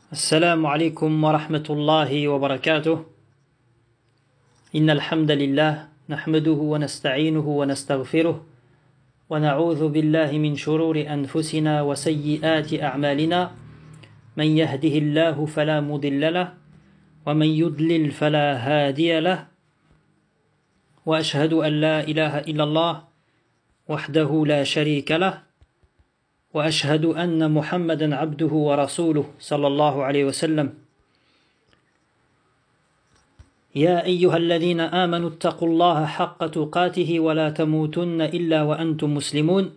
السلام عليكم ورحمة الله وبركاته. إن الحمد لله نحمده ونستعينه ونستغفره ونعوذ بالله من شرور أنفسنا وسيئات أعمالنا. من يهده الله فلا مضل له ومن يضلل فلا هادي له وأشهد أن لا إله إلا الله وحده لا شريك له وأشهد أن محمدا عبده ورسوله صلى الله عليه وسلم. يا أيها الذين آمنوا اتقوا الله حق تقاته ولا تموتن إلا وأنتم مسلمون.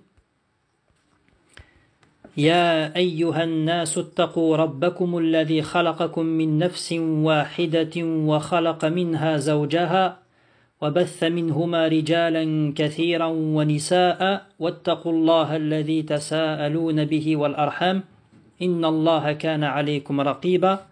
يا أيها الناس اتقوا ربكم الذي خلقكم من نفس واحدة وخلق منها زوجها وبث منهما رجالا كثيرا ونساء واتقوا الله الذي تساءلون به والأرحام إن الله كان عليكم رقيبا.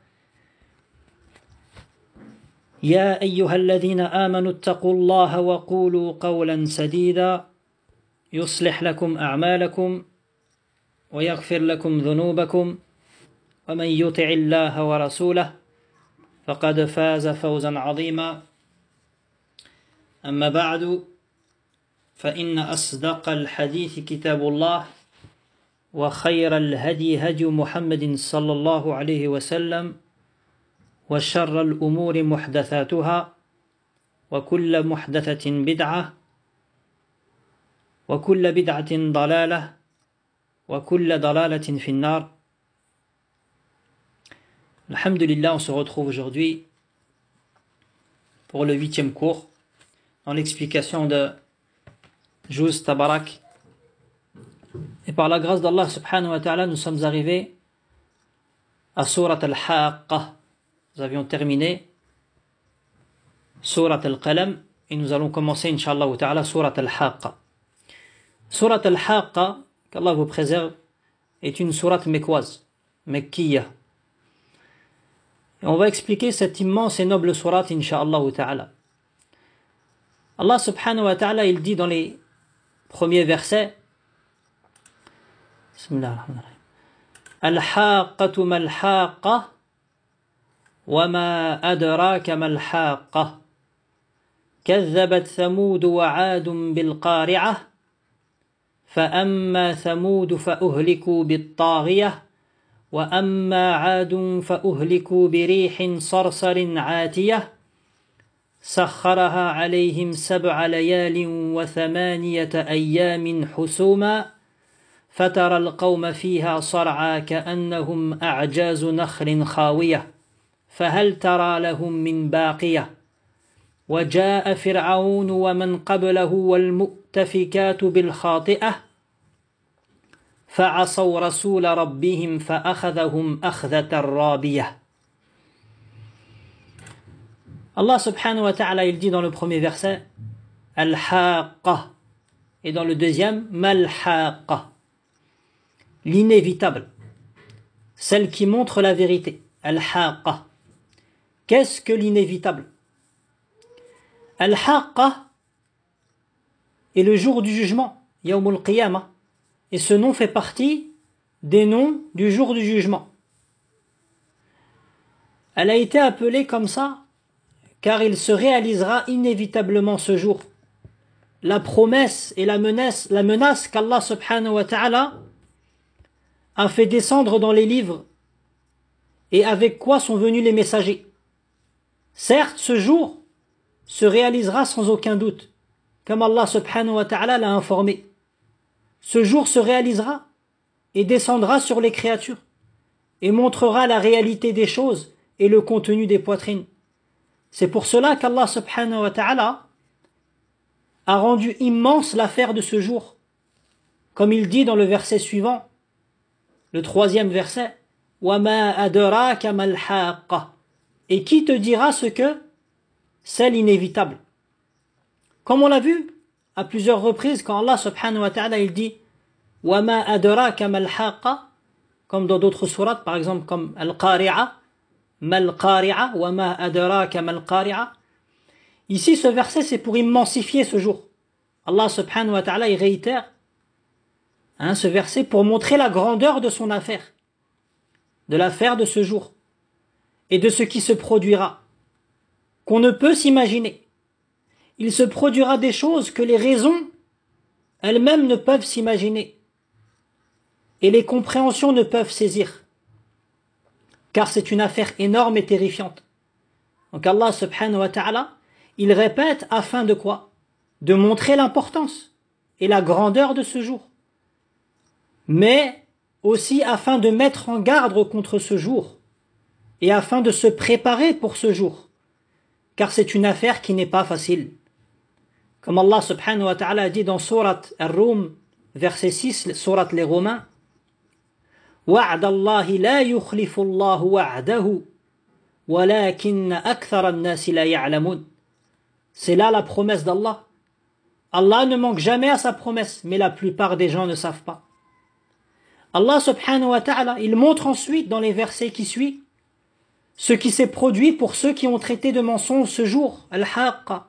يا أيها الذين آمنوا اتقوا الله وقولوا قولا سديدا يصلح لكم أعمالكم ويغفر لكم ذنوبكم ومن يطع الله ورسوله فقد فاز فوزا عظيما. أما بعد فإن أصدق الحديث كتاب الله وخير الهدي هدي محمد صلى الله عليه وسلم وشر الأمور محدثاتها وكل محدثة بدعة وكل بدعة ضلالة وكل ضلالة في النار. Alhamdulillah, on se retrouve aujourd'hui pour le 8e cours dans l'explication de Juz Tabarak. Et par la grâce d'Allah subhanahu wa ta'ala, nous sommes arrivés à Surat al-Haqqa. Nous avions terminé Surat al-Qalam et nous allons commencer, Inch'Allah ta'ala, Surat al-Haqqa. Surat al-Haqqa, qu'Allah vous préserve, est une sourate mécoise, Mekkiya. Et on va expliquer cette immense et noble sourate, Inch'Allah ta'ala. Allah subhanahu wa ta'ala, il dit dans les premiers versets, Al-Haqqatu mal-Haqqa wa ma adraka mal-Haqqa كذبت ثمود وعاد بالقارعة فأما ثمود فأهلكوا بالطاغية وأما عاد فأهلكوا بريح صرصر عاتية سخرها عليهم 7 ليال و8 أيام حسوما فترى القوم فيها صرعى كأنهم أعجاز نخل خاوية فهل ترى لهم من باقية وجاء فرعون ومن قبله والمؤتفكات بالخاطئة فعصوا رسول ربهم فأخذهم أخذة رابية. Allah subhanahu wa ta'ala, il dit dans le premier verset Al-Haqqa et dans le deuxième Mal-Haqqa, l'inévitable, celle qui montre la vérité. Al-Haqqa. Qu'est-ce que l'inévitable? Al-Haqqa est le jour du jugement, Yawmul Qiyamah, et ce nom fait partie des noms du jour du jugement. Elle a été appelée comme ça car il se réalisera inévitablement ce jour. La promesse et la menace qu'Allah subhanahu wa ta'ala a fait descendre dans les livres et avec quoi sont venus les messagers. Certes, ce jour se réalisera sans aucun doute, comme Allah subhanahu wa ta'ala l'a informé. Ce jour se réalisera et descendra sur les créatures et montrera la réalité des choses et le contenu des poitrines. C'est pour cela qu'Allah subhanahu wa ta'ala a rendu immense l'affaire de ce jour. Comme il dit dans le verset suivant, le 3e verset, وَمَا أَدْرَاكَ مَا الْحَاقَّةُ. Et qui te dira ce que c'est l'inévitable? Comme on l'a vu à plusieurs reprises, quand Allah subhanahu wa ta'ala il dit وَمَا أَدْرَاكَ مَا الْحَاقَّةُ, comme dans d'autres sourates, par exemple comme Al-Qari'a, Mal-Qari'a, wa ma adraka mal-Qari'a. Ici, ce verset, c'est pour immensifier ce jour. Allah subhanahu wa ta'ala, il réitère ce verset pour montrer la grandeur de son affaire. de l'affaire de ce jour et de ce qui se produira, qu'on ne peut s'imaginer. Il se produira des choses que les raisons elles-mêmes ne peuvent s'imaginer et les compréhensions ne peuvent saisir, car c'est une affaire énorme et terrifiante. Donc Allah subhanahu wa ta'ala, il répète afin de quoi? De montrer l'importance et la grandeur de ce jour, mais aussi afin de mettre en garde contre ce jour et afin de se préparer pour ce jour, car c'est une affaire qui n'est pas facile. Comme Allah subhanahu wa ta'ala a dit dans Surat Ar-Rum, verset 6, Surat les Romains, وَعْدَ اللَّهِ لَا يُخْلِفُ اللَّهُ وَعْدَهُ وَلَكِنَّ أَكْثَرَ النَّاسِ لَا يَعْلَمُونَ. C'est là la promesse d'Allah. Allah ne manque jamais à sa promesse, mais la plupart des gens ne savent pas. Allah subhanahu wa ta'ala, il montre ensuite dans les versets qui suivent ce qui s'est produit pour ceux qui ont traité de mensonge ce jour, Al-Haqqa.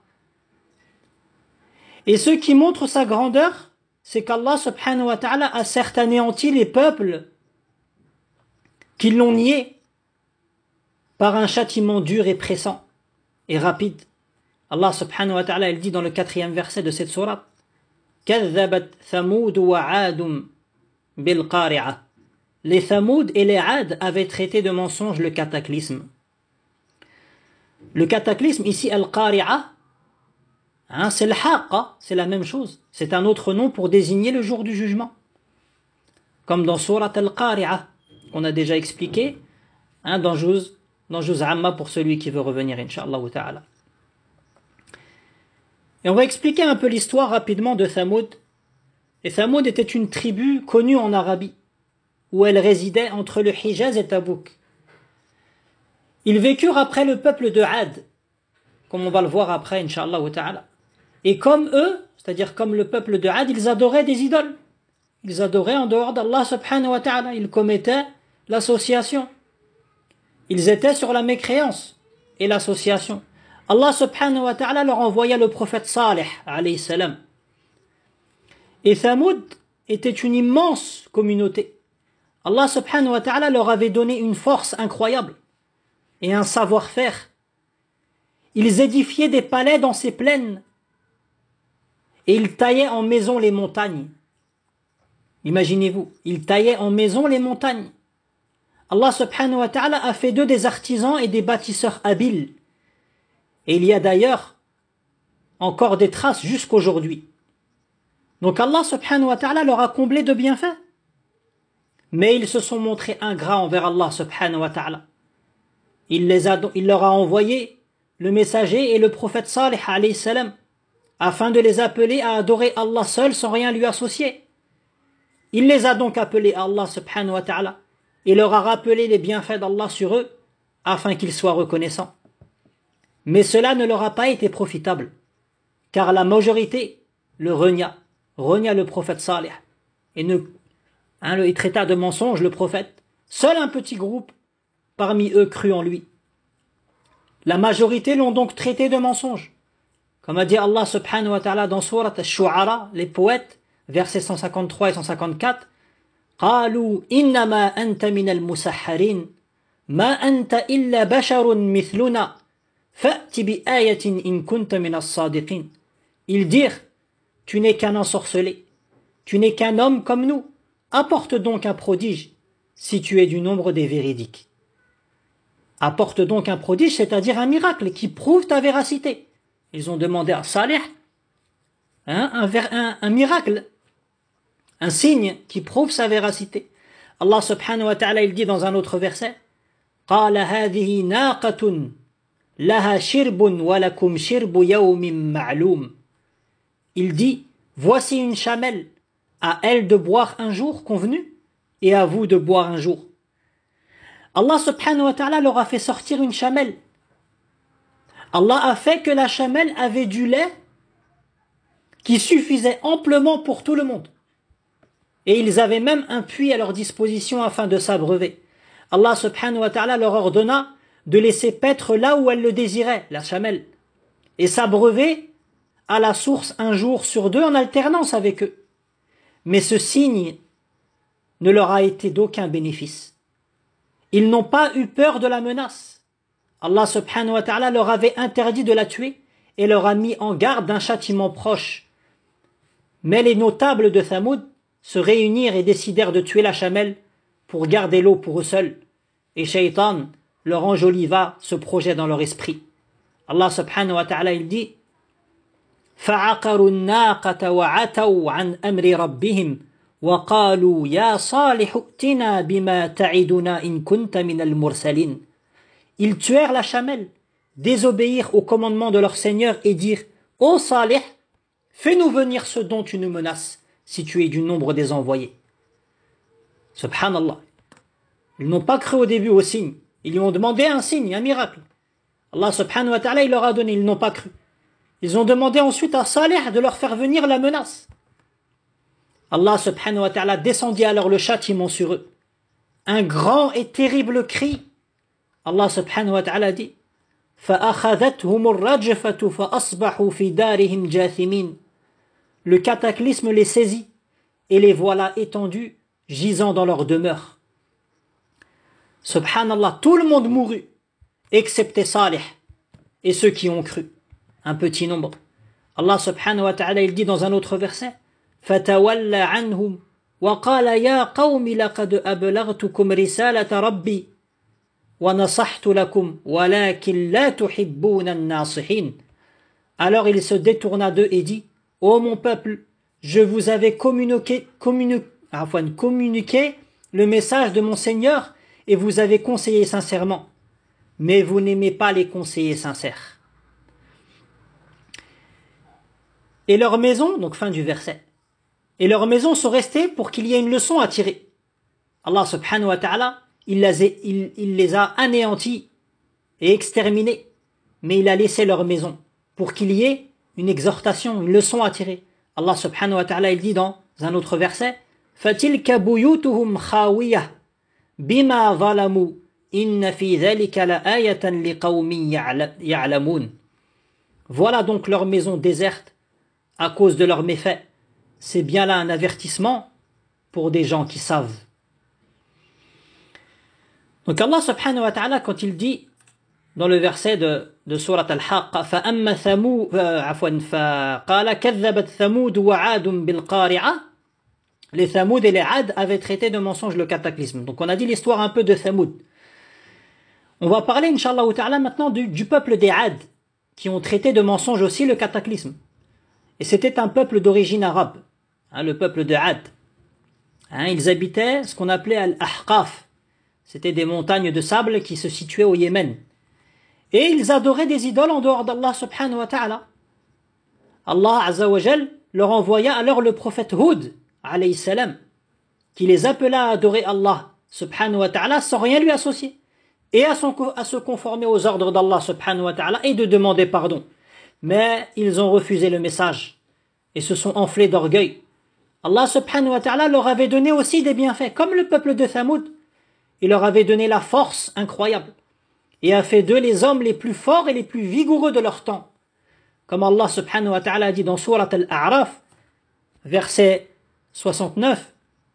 Et ce qui montre sa grandeur, c'est qu'Allah subhanahu wa ta'ala a certes anéanti les peuples qui l'ont nié par un châtiment dur et pressant et rapide. Allah subhanahu wa ta'ala, il dit dans le 4e verset de cette sourate, كَذَّبَتْ ثَمُودُ وَعَادٌ بِالْقَارِعَةِ. Les Thamoud et les Ad avaient traité de mensonge le cataclysme. Le cataclysme, ici, Al-Qari'a, c'est le Haqqa, c'est la même chose. C'est un autre nom pour désigner le jour du jugement. Comme dans Surat Al-Qari'a, qu'on a déjà expliqué, dans Juz Amma pour celui qui veut revenir, Inch'Allah ta'ala. Et on va expliquer un peu l'histoire rapidement de Thamoud. Et Thamoud était une tribu connue en Arabie, où elle résidait entre le Hijaz et Tabouk. Ils vécurent après le peuple de Ad, comme on va le voir après, Inch'Allah ta'ala. Et comme eux, c'est-à-dire comme le peuple de Ad, ils adoraient des idoles. Ils adoraient en dehors d'Allah subhanahu wa ta'ala. Ils commettaient l'association. Ils étaient sur la mécréance et l'association. Allah subhanahu wa ta'ala leur envoya le prophète Salih, alayhi salam. Et Thamoud était une immense communauté. Allah subhanahu wa ta'ala leur avait donné une force incroyable et un savoir-faire. Ils édifiaient des palais dans ces plaines et ils taillaient en maison les montagnes. Imaginez-vous, ils taillaient en maison les montagnes. Allah subhanahu wa ta'ala a fait d'eux des artisans et des bâtisseurs habiles. Et il y a d'ailleurs encore des traces jusqu'aujourd'hui. Donc Allah subhanahu wa ta'ala leur a comblé de bienfaits. Mais ils se sont montrés ingrats envers Allah subhanahu wa ta'ala. Il leur a envoyé le messager et le prophète Salih alayhi salam, afin de les appeler à adorer Allah seul sans rien lui associer. Il les a donc appelés à Allah subhanahu wa ta'ala et leur a rappelé les bienfaits d'Allah sur eux afin qu'ils soient reconnaissants. Mais cela ne leur a pas été profitable, car la majorité le renia le prophète Salih et il traita de mensonge le prophète. Seul un petit groupe parmi eux crut en lui. La majorité l'ont donc traité de mensonge. Comme a dit Allah subhanahu wa ta'ala dans Surat Ash-Shu'ara, les poètes, versets 153 et 154, قالوا إنما أنت من المسحرين ما أنت إلا بشر مثلنا فأت بآية إن كنت من الصادقين. Ils dirent, tu n'es qu'un ensorcelé, tu n'es qu'un homme comme nous, apporte donc un prodige si tu es du nombre des véridiques. Apporte donc un prodige, c'est-à-dire un miracle qui prouve ta véracité. Ils ont demandé à Salih un miracle, un signe qui prouve sa véracité. Allah subhanahu wa ta'ala, il dit dans un autre verset, قال هذه ناقة لها شرب ولكم شرب يوم معلوم. Il dit, voici une chamelle, à elle de boire un jour convenu et à vous de boire un jour. Allah subhanahu wa ta'ala leur a fait sortir une chamelle. Allah a fait que la chamelle avait du lait qui suffisait amplement pour tout le monde. Et ils avaient même un puits à leur disposition afin de s'abreuver. Allah subhanahu wa ta'ala leur ordonna de laisser paître là où elle le désirait, la chamelle, et s'abreuver à la source un jour sur deux en alternance avec eux. Mais ce signe ne leur a été d'aucun bénéfice. Ils n'ont pas eu peur de la menace. Allah subhanahu wa ta'ala leur avait interdit de la tuer et leur a mis en garde d'un châtiment proche. Mais les notables de Thamoud se réunirent et décidèrent de tuer la chamelle pour garder l'eau pour eux seuls. Et Shaitan leur enjoliva ce projet dans leur esprit. Allah subhanahu wa ta'ala il dit فَعَقَرُوا النَّاقَةَ وَعَتَوْا عَنْ أَمْرِ رَبِّهِمْ وَقَالُوا يَا صَالِحُ ائْتِنَا بِمَا تَعِدُنَا إِن كُنْتَ مِنَ الْمُرْسَلِينَ. Ils tuèrent la chamelle, désobéirent au commandement de leur Seigneur et dirent Ô Salih, fais-nous venir ce dont tu nous menaces, si tu es du nombre des envoyés. Subhanallah. Ils n'ont pas cru au début au signe. Ils lui ont demandé un signe, un miracle. Allah subhanahu wa ta'ala, il leur a donné, ils n'ont pas cru. Ils ont demandé ensuite à Salih de leur faire venir la menace. Allah subhanahu wa ta'ala descendit alors le châtiment sur eux. Un grand et terrible cri. Allah subhanahu wa ta'ala dit فَأَخَذَتْهُمُ الرَّجْفَةُ فَأَصْبَحُوا فِي دَارِهِمْ جَاثِمِينَ. Le cataclysme les saisit et les voilà étendus, gisant dans leur demeure. Subhanallah, tout le monde mourut, excepté Salih et ceux qui ont cru. Un petit nombre. Allah subhanahu wa ta'ala il dit dans un autre verset فَتَوَلَّ عَنْهُمْ وَقَالَ يَا قَوْمِ لَقَدْ أَبْلَغْتُكُمْ رِسَالَةَ رَبِّي وَنَصَحْتُ لَكُمْ وَلَكِنْ لَا تُحِبُّونَ النَّاصِحِينَ. Alors il se détourna d'eux et dit Ô mon peuple, je vous avais communiqué le message de mon Seigneur et vous avez conseillé sincèrement. Mais vous n'aimez pas les conseillers sincères. Et leurs maisons, donc fin du verset, et leurs maisons sont restées pour qu'il y ait une leçon à tirer. Allah subhanahu wa ta'ala, il les a anéantis et exterminés, mais il a laissé leurs maisons pour qu'il y ait une exhortation, une leçon à tirer. Allah subhanahu wa ta'ala, il dit dans un autre verset فَتِلْكَ بُيُوتُهُمْ خَاوِيَةٌ بِمَا ظَلَمُوا إِنَّ فِي ذَلِكَ لَآيَةً لِقَوْمٍ يَعْلَمُونَ. Voilà donc leurs maisons désertes à cause de leurs méfaits. C'est bien là un avertissement pour des gens qui savent. Donc Allah subhanahu wa ta'ala, quand il dit dans le verset de Surat Al-Haqqa فَأَمَّا فَقَالَ كَذَّبَتْ ثَمُودُ وَعَادٌ بِالْقَارِعَةِ. Les Thamoud et les Ad avaient traité de mensonge le cataclysme. Donc on a dit l'histoire un peu de Thamoud. On va parler, Inch'Allah ta'ala, maintenant du peuple des Ad, qui ont traité de mensonge aussi le cataclysme. Et c'était un peuple d'origine arabe, le peuple de Ad. Ils habitaient ce qu'on appelait Al-Ahqaf. C'était des montagnes de sable qui se situaient au Yémen. Et ils adoraient des idoles en dehors d'Allah subhanahu wa ta'ala. Allah azza wa jal leur envoya alors le prophète Hud, alayhi salam, qui les appela à adorer Allah subhanahu wa ta'ala sans rien lui associer. Et à se conformer aux ordres d'Allah subhanahu wa ta'ala et de demander pardon. Mais ils ont refusé le message et se sont enflés d'orgueil. Allah subhanahu wa ta'ala leur avait donné aussi des bienfaits, comme le peuple de Thamoud. Il leur avait donné la force incroyable et a fait d'eux les hommes les plus forts et les plus vigoureux de leur temps. Comme Allah subhanahu wa ta'ala dit dans Surat Al-A'raf, verset 69,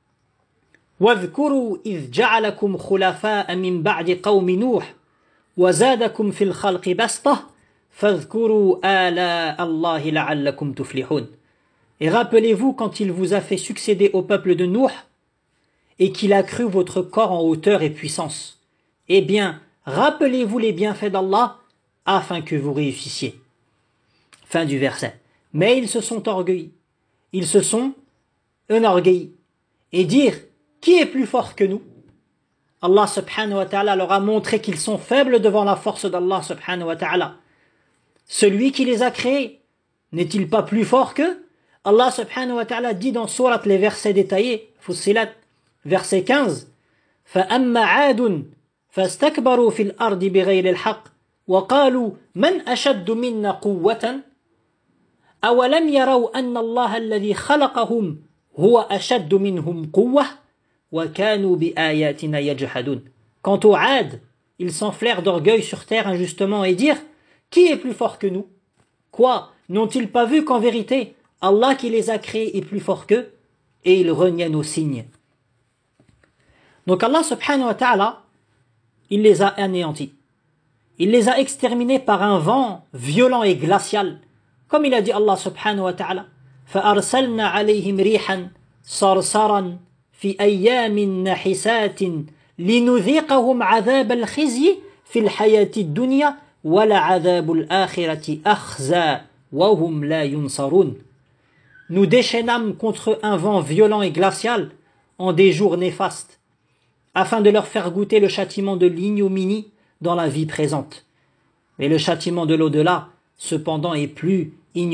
وَاذْكُرُوا إِذْ جَعَلَكُمْ خُلَفَاءَ مِنْ بَعْدِ قَوْمِ نُوحٍ وَزَادَكُمْ فِي الْخَلْقِ بَسْطَةً فَاذْكُرُوا آلَاءَ اللَّهِ لَعَلَّكُمْ تُفْلِحُونَ. Et rappelez-vous quand il vous a fait succéder au peuple de Nuh et qu'il a cru votre corps en hauteur et puissance. Eh bien, rappelez-vous les bienfaits d'Allah afin que vous réussissiez. Fin du verset. Mais ils se sont orgueillis. Ils se sont enorgueillis. Et dire, qui est plus fort que nous? Allah subhanahu wa ta'ala leur a montré qu'ils sont faibles devant la force d'Allah subhanahu wa ta'ala. Celui qui les a créés, n'est-il pas plus fort qu'eux? Allah subhanahu wa ta'ala dit dans Surat les versets détaillés, Fussilat, verset 15, فَأَمَّا عَادٌ فَاسْتَكْبَرُوا فِي الْأَرْضِ بِغَيْرِ الْحَقِّ وَقَالُوا مَنْ أَشَدُّ مِنَّا قُوَّةً أَوَلَمْ يَرَوْا أَنَّ اللَّهَ الَّذِي خَلَقَهُمْ هُوَ أَشَدُّ مِنْهُمْ قُوَّةً وَكَانُوا بِآيَاتِنَا يَجْحَدُونَ. Quant aux Ad, ils s'enflèrent d'orgueil sur terre injustement et dirent, qui est plus fort que nous? Quoi? N'ont-ils pas vu qu'en vérité, Allah qui les a créés est plus fort qu'eux? Et ils reniaient nos signes. Donc Allah subhanahu wa ta'ala, il les a anéantis. Il les a exterminés par un vent violent et glacial. Comme il a dit Allah subhanahu wa ta'ala, فَأَرْسَلْنَا عَلَيْهِمْ رِيحًا صَرْصَرًا فِي أَيَّامٍ نَحِسَاتٍ لِنُذِيقَهُمْ عَذَابَ الْخِزْيِ فِي الْحَيَاةِ الدُّنْيَا وَلَعَذَابُ الْآخِرَةِ أَخْزَى وَهُمْ لَا يُنصَرُونَ. Nous déchaînâmes contre un vent violent et glacial en des jours néfastes, afin de leur faire goûter le châtiment de l'ignominie dans la vie présente. Mais le châtiment de l'au-delà, cependant, est plus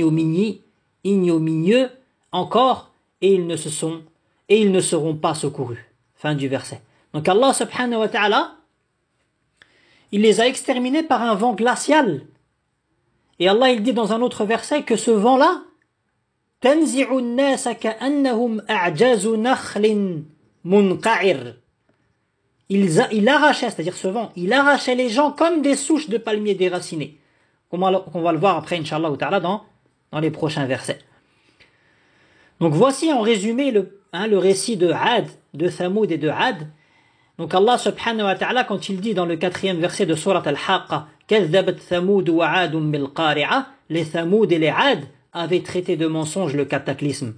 ignominieux encore, et ils ne seront pas secourus. Fin du verset. Donc Allah subhanahu wa ta'ala, il les a exterminés par un vent glacial. Et Allah il dit dans un autre verset que ce vent-là, تَنْزِعُ النَّاسَ كَأَنَّهُمْ أَعْجَازُ نَخْلٍ مُنْقَعِرٍ. Il arrachait, c'est-à-dire ce vent, il arrachait les gens comme des souches de palmiers déracinées. On va le voir après, Inch'Allah ta'ala, dans les prochains versets. Donc voici en résumé le récit de Ad, de Thamoud et de Ad. Donc Allah subhanahu wa ta'ala, quand il dit dans le 4e verset de Surat Al-Haqqa, كَذَّبَتْ ثَمُودُ وَعَادٌ بِالْقَارِعَةِ, les Thamoud et les Ad avaient traité de mensonge le cataclysme.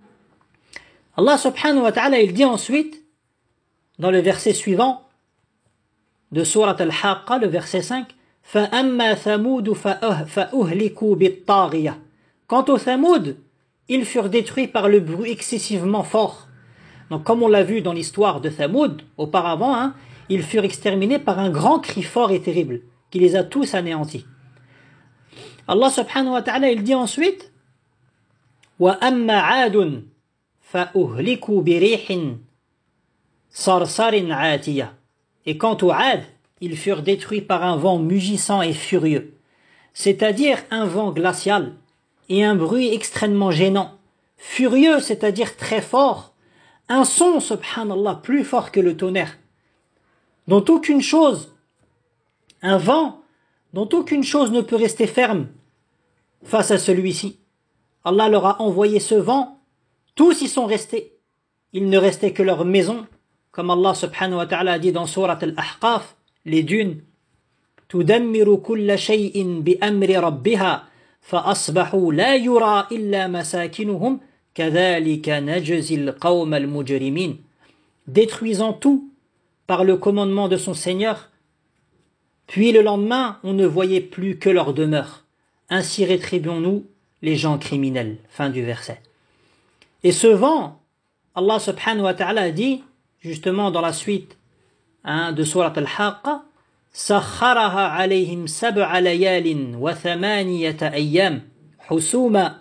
Allah subhanahu wa ta'ala, il dit ensuite, dans le verset suivant de Surat Al-Haqqa, le verset 5, فَأَمَّا ثَمُودُ فَأُهْلِكُوا بِالطَّاغِيَةِ. Quant aux Thamoud, ils furent détruits par le bruit excessivement fort. Donc comme on l'a vu dans l'histoire de Thamoud, auparavant, ils furent exterminés par un grand cri fort et terrible, qui les a tous anéantis. Allah subhanahu wa ta'ala, il dit ensuite, وَأَمَّا عَادٌ فَأُهْلِكُوا بِرِيحٍ صَرْصَرٍ عَاتِيَةٍ. Et quant aux Ad, ils furent détruits par un vent mugissant et furieux, c'est-à-dire un vent glacial et un bruit extrêmement gênant. Furieux, c'est-à-dire très fort, un son, subhanallah, plus fort que le tonnerre, dont aucune chose, un vent dont aucune chose ne peut rester ferme face à celui-ci. Allah leur a envoyé ce vent, tous y sont restés. Il ne restait que leur maison, comme Allah subhanahu wa ta'ala a dit dans Surat Al-Ahqaf, les dunes. تُدَمِّرُ كُلَّ شَيْءٍ بِأَمْرِ رَبِّهَا فَأَصْبَحُوا لَا يُرَى إِلَّا مَسَاكِنُهُمْ كَذَلِكَ نَجْزِي الْقَوْمَ الْمُجْرِمِينَ. Détruisant tout par le commandement de son Seigneur, puis le lendemain, on ne voyait plus que leur demeure. Ainsi rétribuons-nous les gens criminels. Fin du verset. Et ce vent, Allah subhanahu wa ta'ala a dit, justement dans la suite de Surat Al-Haqqa, سَخَّرَهَا عَلَيْهِمْ سَبْعَ لَيَالٍ وَثَمَانِيَةَ أَيَّامٍ حُسُومًا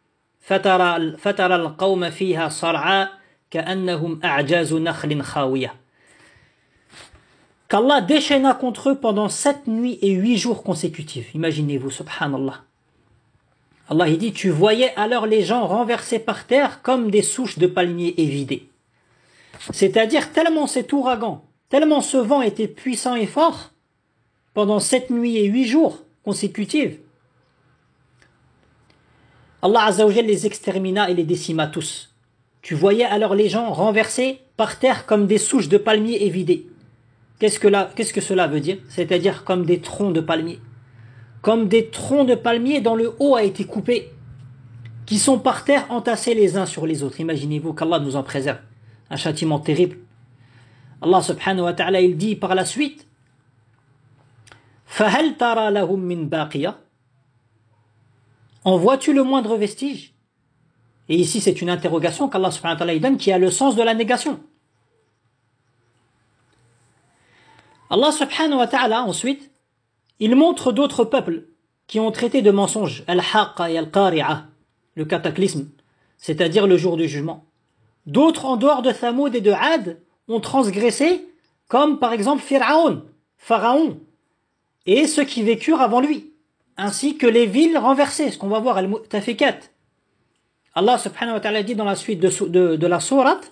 فَتَرَى الْقَوْمَ فِيهَا صَرْعَى كَأَنَّهُمْ أَعْجَازُ نَخْلٍ خَاوِيَةٍ. Qu'Allah déchaîna contre eux pendant 7 nuits et 8 jours consécutifs. Imaginez-vous, subhanallah. Allah il dit, tu voyais alors les gens renversés par terre comme des souches de palmiers évidées. C'est-à-dire tellement cet ouragan, tellement ce vent était puissant et fort, pendant 7 nuits et 8 jours consécutifs, Allah Azza wa Jalla les extermina et les décima tous. Tu voyais alors les gens renversés par terre comme des souches de palmiers évidées. Qu'est-ce que cela veut dire? C'est-à-dire comme des troncs de palmiers. Comme des troncs de palmiers dont le haut a été coupé, qui sont par terre entassés les uns sur les autres. Imaginez-vous qu'Allah nous en préserve. Un châtiment terrible. Allah subhanahu wa ta'ala il dit par la suite, فَهَلْ تَرَى لَهُمْ مِنْ بَاقِيَةٍ. En vois-tu le moindre vestige? Et ici c'est une interrogation qu'Allah subhanahu wa ta'ala donne qui a le sens de la négation. Allah subhanahu wa ta'ala ensuite, il montre d'autres peuples qui ont traité de mensonges, Al-Haqqa et Al-Qari'a, le cataclysme, c'est-à-dire le jour du jugement. D'autres en dehors de Thamoud et de Ad ont transgressé, comme par exemple Pharaon, et ceux qui vécurent avant lui, ainsi que les villes renversées, ce qu'on va voir, Al-Mu'tafikat. Allah subhanahu wa ta'ala dit dans la suite de la sourate,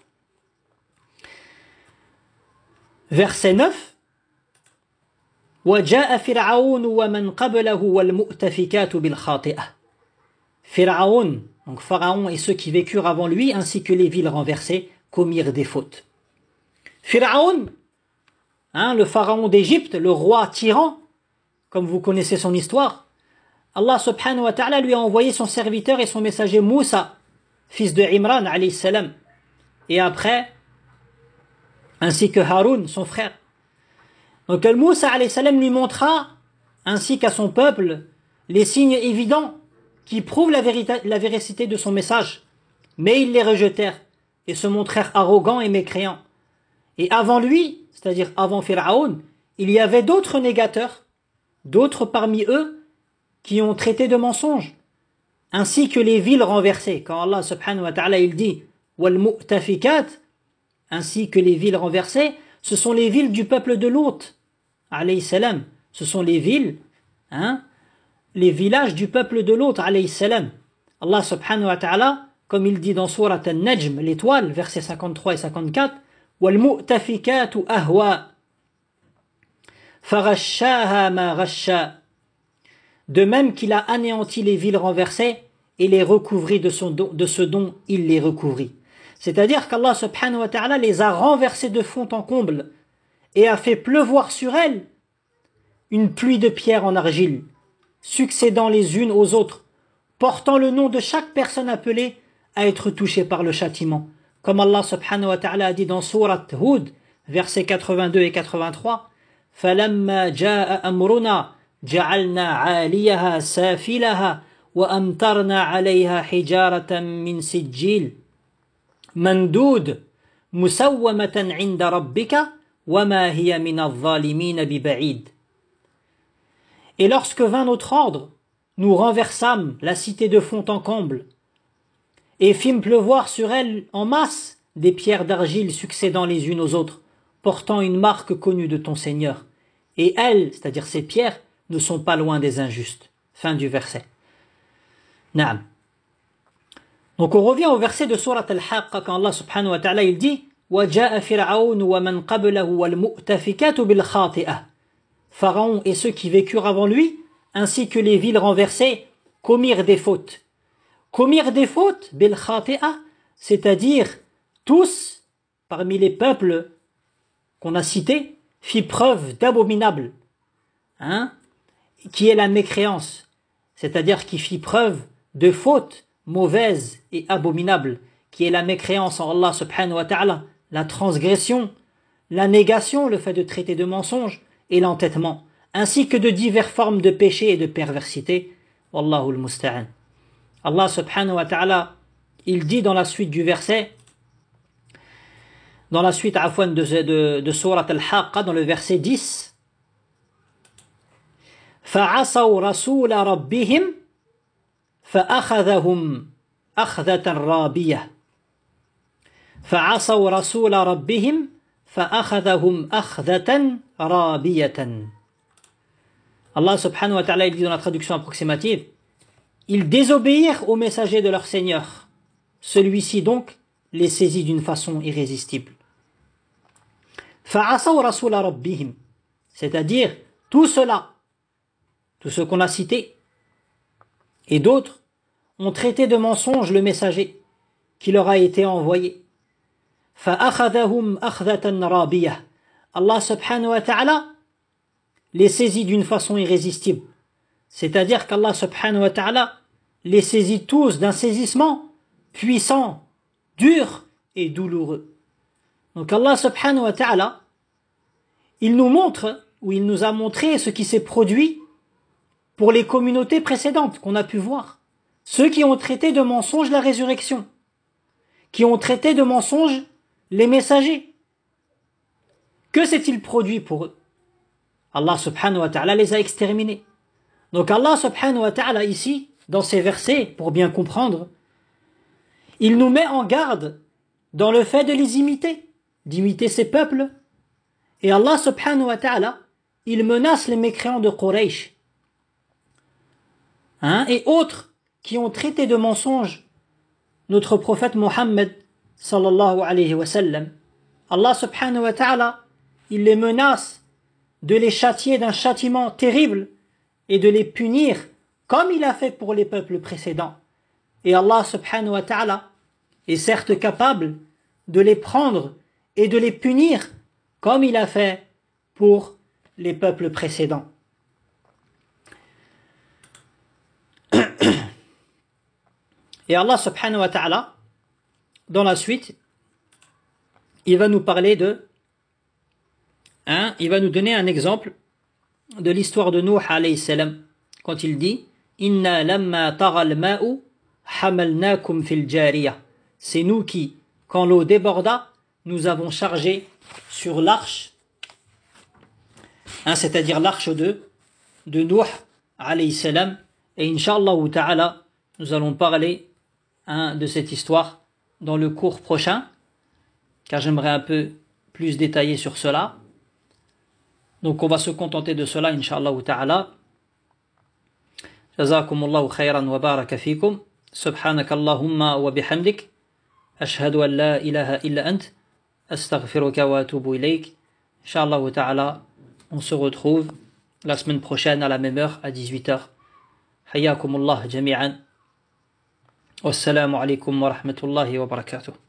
verset 9, وَجَاءَ فِرْعَوْنُ وَمَنْ قَبْلَهُ وَالْمُؤْتَفِكَاتُ بِالْخَاطِئَةِ. Pharaon, donc Pharaon et ceux qui vécurent avant lui, ainsi que les villes renversées, commirent des fautes. Pharaon, le pharaon d'Égypte, le roi tyran, comme vous connaissez son histoire, Allah subhanahu wa ta'ala lui a envoyé son serviteur et son messager Moussa, fils de Imran alayhi salam, et après, ainsi que Haroun, son frère. Donc Moussa alayhi salam lui montra, ainsi qu'à son peuple, les signes évidents qui prouvent la véracité de son message, mais ils les rejetèrent et se montrèrent arrogants et mécréants. Et avant lui, c'est-à-dire avant Pharaon, il y avait d'autres négateurs, d'autres parmi eux qui ont traité de mensonges, ainsi que les villes renversées. Quand Allah subhanahu wa ta'ala il dit wal mu'tafikat, ainsi que les villes renversées, ce sont les villes du peuple de Lot, alayhi salam. Ce sont les villes, les villages du peuple de Lot, alayhi salam. Allah subhanahu wa ta'ala, comme il dit dans Surat An-Najm, l'étoile, versets 53 et 54, wal mu'tafikatu ahwa farashaha ma rasha. De même qu'il a anéanti les villes renversées et les recouvrit de ce dont il les recouvrit. C'est-à-dire qu'Allah subhanahu wa ta'ala les a renversées de fond en comble et a fait pleuvoir sur elles une pluie de pierres en argile, succédant les unes aux autres, portant le nom de chaque personne appelée à être touchée par le châtiment. Comme Allah subhanahu wa ta'ala a dit dans Surat Hud, versets 82 et 83, فَلَمَّا جَاءَ أَمْرُنَا جعلنا عاليها سافلها وأمطرنا عليها حجارة من سجيل مندود مسومة عند ربك وما هي من الظالمين ببعيد. Et lorsque vint notre ordre, nous renversâmes la cité de fond en comble et fîmes pleuvoir sur elle en masse des pierres d'argile succédant les unes aux autres, portant une marque connue de ton Seigneur. Et elles, c'est-à-dire ces pierres, ne sont pas loin des injustes. Fin du verset. Naam. Donc on revient au verset de Surat Al-Haqqa quand Allah subhanahu wa ta'ala il dit وَجَاءَ فِرْعَوْنُ وَمَنْ قَبْلَهُ وَالْمُؤْتَفِكَاتُ بِالْخَاطِئَةِ. Pharaon et ceux qui vécurent avant lui, ainsi que les villes renversées, commirent des fautes. Commirent des fautes, bil-khati'a, c'est-à-dire tous, parmi les peuples qu'on a cités, fit preuve d'abominable, qui est la mécréance, c'est-à-dire qui fit preuve de faute mauvaise et abominable, qui est la mécréance en Allah subhanahu wa ta'ala, la transgression, la négation, le fait de traiter de mensonge et l'entêtement, ainsi que de diverses formes de péché et de perversité. Wallahu al-musta'an. Allah subhanahu wa ta'ala, il dit dans la suite du verset, dans la suite de Surat Al-Haqqa, dans le verset 10, فَعَصَوْا رَسُولَ رَبِّهِمْ فَأَخَذَهُمْ أَخْذَةً رَابِيَةً فَعَصَوْا رَسُولَ رَبِّهِمْ فَأَخَذَهُمْ أَخْذَةً رَابِيَةً. Allah subhanahu wa ta'ala il dit dans la traduction approximative, ils désobéirent au messager de leur Seigneur. Celui-ci donc les saisit d'une façon irrésistible. فَعَصَوْا رَسُولَ رَبِّهِمْ, c'est-à-dire tout cela, tout ce qu'on a cité, et d'autres ont traité de mensonge le messager qui leur a été envoyé. فَأَخَذَهُمْ أَخْذَةً رَابِيَةً. Allah subhanahu wa ta'ala les saisit d'une façon irrésistible. C'est-à-dire qu'Allah subhanahu wa ta'ala les saisit tous d'un saisissement puissant, dur et douloureux. Donc Allah subhanahu wa ta'ala, il nous montre, ou il nous a montré ce qui s'est produit pour les communautés précédentes qu'on a pu voir. Ceux qui ont traité de mensonge la résurrection, qui ont traité de mensonge les messagers. Que s'est-il produit pour eux? Allah subhanahu wa ta'ala les a exterminés. Donc Allah subhanahu wa ta'ala ici, dans ces versets, pour bien comprendre, il nous met en garde dans le fait de les imiter, d'imiter ces peuples. Et Allah subhanahu wa ta'ala, il menace les mécréants de Quraysh, et autres qui ont traité de mensonge notre prophète Mohammed sallallahu alayhi wa sallam. Allah subhanahu wa ta'ala, il les menace de les châtier d'un châtiment terrible et de les punir comme il a fait pour les peuples précédents. Et Allah subhanahu wa ta'ala est certes capable de les prendre et de les punir comme il a fait pour les peuples précédents. Et Allah subhanahu wa ta'ala, dans la suite, il va nous parler il va nous donner un exemple de l'histoire de Nuh alayhi salam, quand il dit Inna lamma tagha al-ma'u hamalnakum fil jariyah. C'est nous qui, quand l'eau déborda, nous avons chargé sur l'arche, c'est-à-dire l'arche de Nuh alayhi salam. Et Inch'Allah ta'ala, nous allons parler de cette histoire dans le cours prochain, car j'aimerais un peu plus détailler sur cela. Donc on va se contenter de cela, Inch'Allah ta'ala. Jazakumullahu khayran wa baraka fikum. Subhanakallahumma wa bihamdik. Ashhadu an la ilaha illa ant. Astaghfiruka wa atubu ilayk. Inch'Allah ta'ala, on se retrouve la semaine prochaine à la même heure, à 18h. Hayyakumullah jami'an. Wassalamu alaikum wa rahmatullahi wa barakatuh.